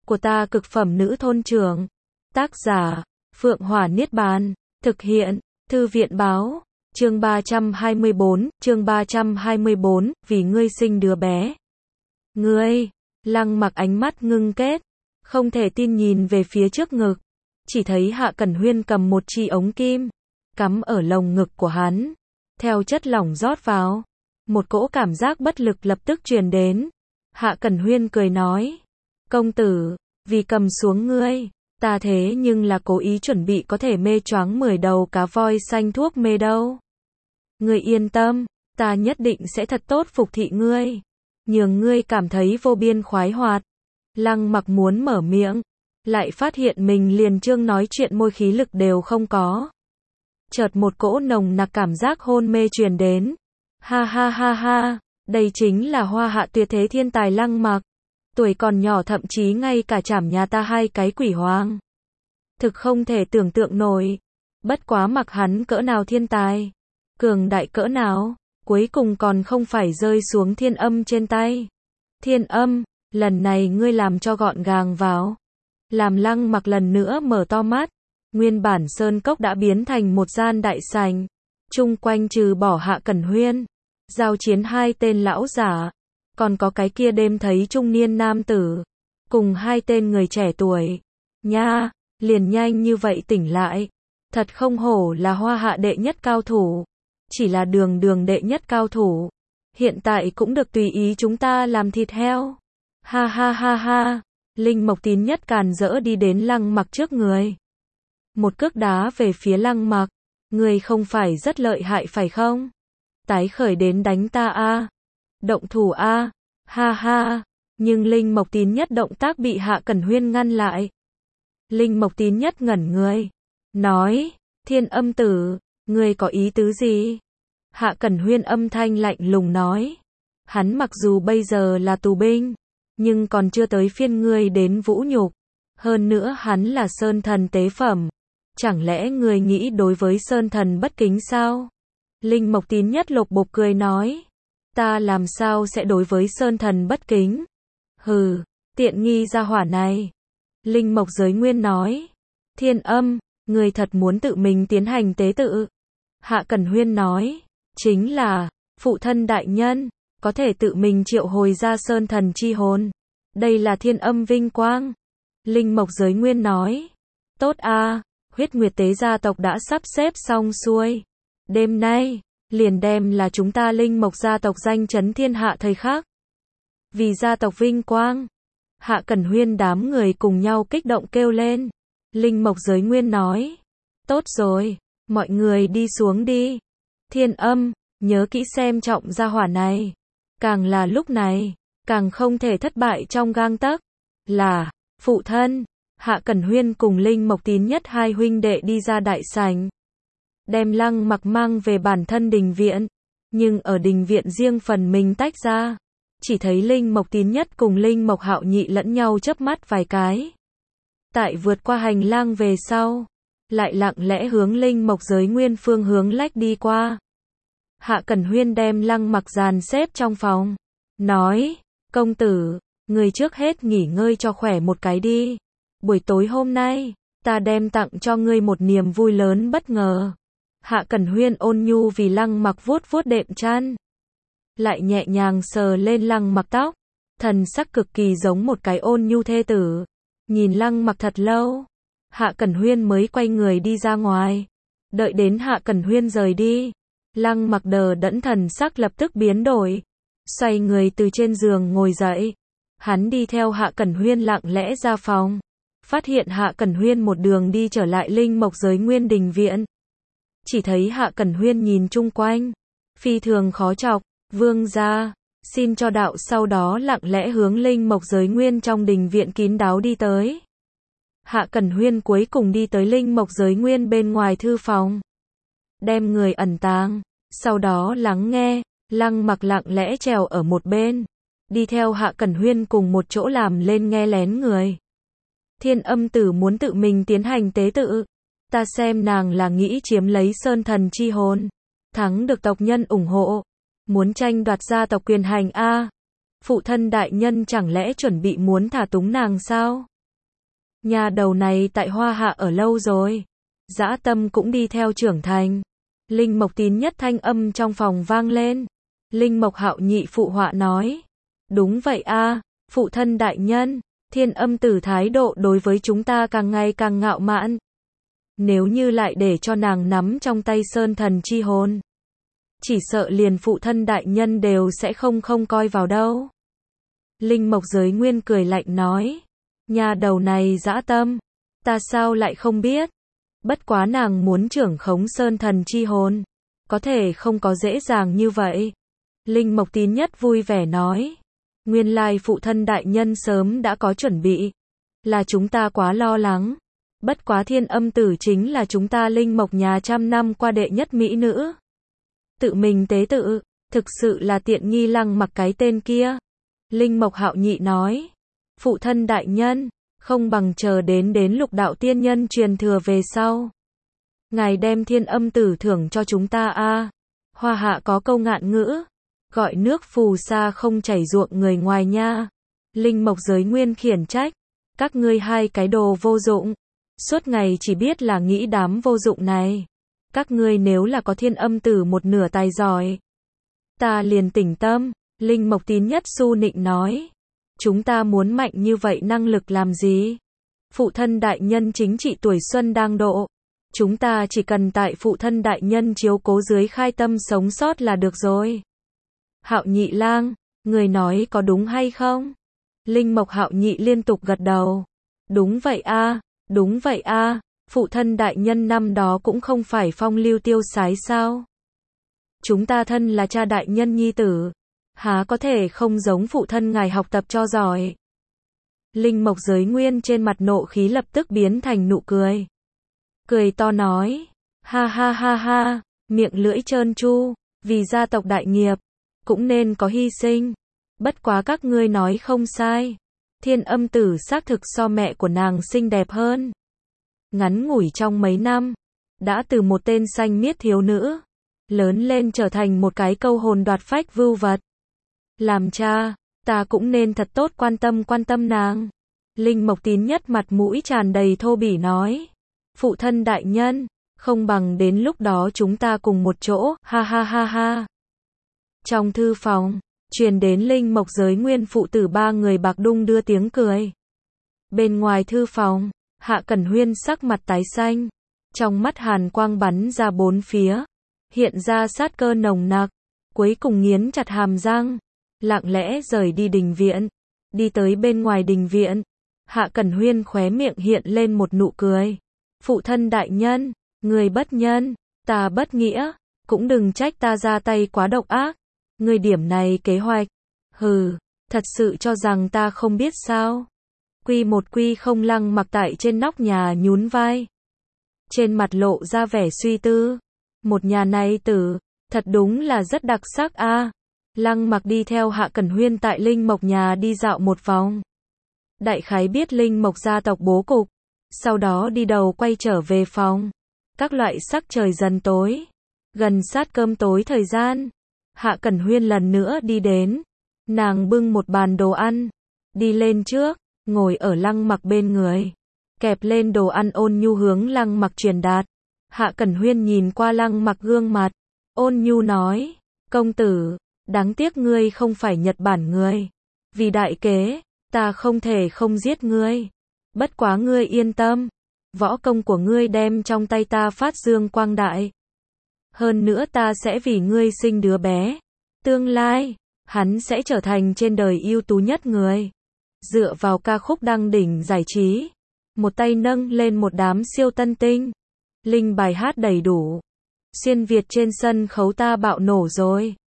của ta cực phẩm nữ thôn trưởng. Tác giả, Phượng Hỏa Niết Bàn. Thực hiện, Thư viện báo. Chương 324, vì ngươi sinh đứa bé. Ngươi, Lăng Mặc ánh mắt ngưng kết, không thể tin nhìn về phía trước ngực, chỉ thấy Hạ Cẩn Huyên cầm một chi ống kim, cắm ở lồng ngực của hắn, theo chất lỏng rót vào, một cỗ cảm giác bất lực lập tức truyền đến. Hạ Cẩn Huyên cười nói, công tử, vì cầm xuống ngươi, ta thế nhưng là cố ý chuẩn bị có thể mê choáng 10 đầu cá voi xanh thuốc mê đâu. Ngươi yên tâm, ta nhất định sẽ thật tốt phục thị ngươi, nhường ngươi cảm thấy vô biên khoái hoạt. Lăng Mặc muốn mở miệng, lại phát hiện mình liền trương nói chuyện môi khí lực đều không có. Chợt một cỗ nồng nặc cảm giác hôn mê truyền đến. Ha ha ha ha, đây chính là hoa hạ tuyệt thế thiên tài Lăng Mặc. Tuổi còn nhỏ thậm chí ngay cả chảm nhà ta 2 cái quỷ hoàng. Thực không thể tưởng tượng nổi. Bất quá mặc hắn cỡ nào thiên tài, cường đại cỡ nào, cuối cùng còn không phải rơi xuống Thiên Âm trên tay. Thiên Âm, lần này ngươi làm cho gọn gàng vào. Làm Lăng Mặc lần nữa mở to mắt. Nguyên bản sơn cốc đã biến thành một gian đại sảnh. Chung quanh trừ bỏ Hạ Cẩn Huyên, giao chiến 2 tên lão giả, còn có cái kia đêm thấy trung niên nam tử, cùng 2 tên người trẻ tuổi. Nha, liền nhanh như vậy tỉnh lại. Thật không hổ là hoa hạ đệ nhất cao thủ. Chỉ là đường đệ nhất cao thủ. Hiện tại cũng được tùy ý chúng ta làm thịt heo. Ha ha ha ha. Linh Mộc Tín Nhất càn rỡ đi đến Lăng Mặc trước người. Một cước đá về phía Lăng Mặc. Ngươi không phải rất lợi hại phải không? Tái khởi đến đánh ta a, động thủ a, ha ha. Nhưng Linh Mộc Tín Nhất động tác bị Hạ Cẩn Huyên ngăn lại. Linh Mộc Tín Nhất ngẩn người, nói, Thiên Âm tử, ngươi có ý tứ gì? Hạ Cẩn Huyên âm thanh lạnh lùng nói, hắn mặc dù bây giờ là tù binh, nhưng còn chưa tới phiên ngươi đến vũ nhục. Hơn nữa hắn là sơn thần tế phẩm. Chẳng lẽ ngươi nghĩ đối với sơn thần bất kính sao? Linh Mộc Tín Nhất lục bục cười nói, ta làm sao sẽ đối với sơn thần bất kính? Hừ, tiện nghi gia hỏa này. Linh Mộc Giới Nguyên nói, Thiên Âm, ngươi thật muốn tự mình tiến hành tế tự? Hạ Cẩn Huyên nói, chính là, phụ thân đại nhân, có thể tự mình triệu hồi ra sơn thần chi hồn. Đây là Thiên Âm vinh quang. Linh Mộc Giới Nguyên nói, tốt a, huyết nguyệt tế gia tộc đã sắp xếp xong xuôi. Đêm nay, liền đem là chúng ta Linh Mộc gia tộc danh chấn thiên hạ thời khắc. Vì gia tộc vinh quang. Hạ Cẩn Huyên đám người cùng nhau kích động kêu lên. Linh Mộc Giới Nguyên nói, tốt rồi, mọi người đi xuống đi. Thiên Âm, nhớ kỹ xem trọng gia hỏa này. Càng là lúc này, càng không thể thất bại trong gang tấc. Là, phụ thân. Hạ Cẩn Huyên cùng Linh Mộc Tín Nhất 2 huynh đệ đi ra đại sảnh, đem Lăng Mặc mang về bản thân đình viện. Nhưng ở đình viện riêng phần mình tách ra, chỉ thấy Linh Mộc Tín Nhất cùng Linh Mộc Hạo Nhị lẫn nhau chớp mắt vài cái. Tại vượt qua hành lang về sau, lại lặng lẽ hướng Linh Mộc Giới Nguyên phương hướng lách đi qua. Hạ Cẩn Huyên đem Lăng Mặc dàn xếp trong phòng, nói, công tử, người trước hết nghỉ ngơi cho khỏe một cái đi. Buổi tối hôm nay, ta đem tặng cho ngươi một niềm vui lớn bất ngờ. Hạ Cẩn Huyên ôn nhu vì Lăng Mặc vuốt vuốt đệm chăn, lại nhẹ nhàng sờ lên Lăng Mặc tóc, thần sắc cực kỳ giống một cái ôn nhu thê tử. Nhìn Lăng Mặc thật lâu, Hạ Cẩn Huyên mới quay người đi ra ngoài. Đợi đến Hạ Cẩn Huyên rời đi, Lăng Mặc đờ đẫn thần sắc lập tức biến đổi, xoay người từ trên giường ngồi dậy. Hắn đi theo Hạ Cẩn Huyên lặng lẽ ra phòng, phát hiện Hạ Cẩn Huyên một đường đi trở lại Linh Mộc Giới Nguyên đình viện. Chỉ thấy Hạ Cẩn Huyên nhìn chung quanh, phi thường khó chọc, vương gia, xin cho đạo, sau đó lặng lẽ hướng Linh Mộc Giới Nguyên trong đình viện kín đáo đi tới. Hạ Cẩn Huyên cuối cùng đi tới Linh Mộc Giới Nguyên bên ngoài thư phòng, đem người ẩn tàng, sau đó lắng nghe. Lăng Mặc lặng lẽ trèo ở một bên, đi theo Hạ Cẩn Huyên cùng một chỗ làm lên nghe lén người. Thiên Âm tử muốn tự mình tiến hành tế tự. Ta xem nàng là nghĩ chiếm lấy sơn thần chi hồn, thắng được tộc nhân ủng hộ, muốn tranh đoạt gia tộc quyền hành a. Phụ thân đại nhân chẳng lẽ chuẩn bị muốn thả túng nàng sao? Nhà đầu này tại Hoa Hạ ở lâu rồi. Dã Tâm cũng đi theo trưởng thành. Linh Mộc Tín nhất thanh âm trong phòng vang lên. Linh Mộc Hạo Nhị phụ họa nói. Đúng vậy a, phụ thân đại nhân, Thiên Âm Tử thái độ đối với chúng ta càng ngày càng ngạo mạn. Nếu như lại để cho nàng nắm trong tay Sơn Thần chi hồn, chỉ sợ liền phụ thân đại nhân đều sẽ không coi vào đâu. Linh Mộc Giới Nguyên cười lạnh nói. Nhà đầu này dã tâm, ta sao lại không biết. Bất quá nàng muốn trưởng khống Sơn Thần chi hồn, có thể không có dễ dàng như vậy. Linh Mộc Tín nhất vui vẻ nói. Nguyên lai phụ thân đại nhân sớm đã có chuẩn bị. Là chúng ta quá lo lắng. Bất quá Thiên Âm Tử chính là chúng ta Linh Mộc nhà trăm năm qua đệ nhất mỹ nữ. Tự mình tế tự, thực sự là tiện nghi Lăng Mặc cái tên kia. Linh Mộc Hạo Nhị nói. Phụ thân đại nhân, không bằng chờ đến Lục đạo tiên nhân truyền thừa về sau. Ngài đem Thiên Âm Tử thưởng cho chúng ta a. Hoa Hạ có câu ngạn ngữ, gọi nước phù sa không chảy ruộng người ngoài nha. Linh Mộc Giới Nguyên khiển trách. Các ngươi hai cái đồ vô dụng. Suốt ngày chỉ biết là nghĩ đám vô dụng này. Các ngươi nếu là có Thiên Âm Tử một nửa tài giỏi, ta liền tỉnh tâm. Linh Mộc Tín nhất su nịnh nói. Chúng ta muốn mạnh như vậy năng lực làm gì? Phụ thân đại nhân chính trị tuổi xuân đang độ. Chúng ta chỉ cần tại phụ thân đại nhân chiếu cố dưới khai tâm sống sót là được rồi. Hạo Nhị lang, người nói có đúng hay không? Linh Mộc Hạo Nhị liên tục gật đầu. Đúng vậy a, đúng vậy a, phụ thân đại nhân năm đó cũng không phải phong lưu tiêu sái sao? Chúng ta thân là cha đại nhân nhi tử, há có thể không giống phụ thân ngài học tập cho giỏi. Linh Mộc Giới Nguyên trên mặt nộ khí lập tức biến thành nụ cười. Cười to nói. Ha ha ha ha, miệng lưỡi trơn tru, vì gia tộc đại nghiệp, cũng nên có hy sinh. Bất quá các ngươi nói không sai. Thiên Âm Tử xác thực so mẹ của nàng xinh đẹp hơn. Ngắn ngủi trong mấy năm, đã từ một tên xanh miết thiếu nữ, lớn lên trở thành một cái câu hồn đoạt phách vưu vật. Làm cha, ta cũng nên thật tốt quan tâm nàng. Linh Mộc Tín nhất mặt mũi tràn đầy thô bỉ nói. Phụ thân đại nhân, không bằng đến lúc đó chúng ta cùng một chỗ, ha ha ha ha. Trong thư phòng, truyền đến Linh Mộc Giới Nguyên phụ tử ba người bạc đung đưa tiếng cười. Bên ngoài thư phòng, Hạ Cẩn Huyên sắc mặt tái xanh, trong mắt hàn quang bắn ra bốn phía, hiện ra sát cơ nồng nặc, cuối cùng nghiến chặt hàm răng, lặng lẽ rời đi đình viện. Đi tới bên ngoài đình viện, Hạ Cẩn Huyên khóe miệng hiện lên một nụ cười. Phụ thân đại nhân, người bất nhân, ta bất nghĩa, cũng đừng trách ta ra tay quá độc ác. Người điểm này kế hoạch, hừ, thật sự cho rằng ta không biết sao? Quy một quy không Lăng Mặc tại trên nóc nhà nhún vai, trên mặt lộ ra vẻ suy tư. Một nhà này tử, thật đúng là rất đặc sắc a. Lăng Mặc đi theo Hạ Cẩn Huyên tại Linh Mộc nhà đi dạo một vòng, đại khái biết Linh Mộc gia tộc bố cục, sau đó đi đầu quay trở về phòng. Các loại sắc trời dần tối, gần sát cơm tối thời gian, Hạ Cẩn Huyên lần nữa đi đến, nàng bưng một bàn đồ ăn, đi lên trước, ngồi ở Lăng Mặc bên người, kẹp lên đồ ăn ôn nhu hướng Lăng Mặc truyền đạt. Hạ Cẩn Huyên nhìn qua Lăng Mặc gương mặt, ôn nhu nói, công tử, đáng tiếc ngươi không phải Nhật Bản người, vì đại kế, ta không thể không giết ngươi. Bất quá ngươi yên tâm, võ công của ngươi đem trong tay ta phát dương quang đại. Hơn nữa ta sẽ vì ngươi sinh đứa bé. Tương lai, hắn sẽ trở thành trên đời ưu tú nhất người. Dựa vào ca khúc đăng đỉnh giải trí, một tay nâng lên một đám siêu tân tinh. Linh bài hát đầy đủ. Xuyên Việt trên sân khấu ta bạo nổ rồi.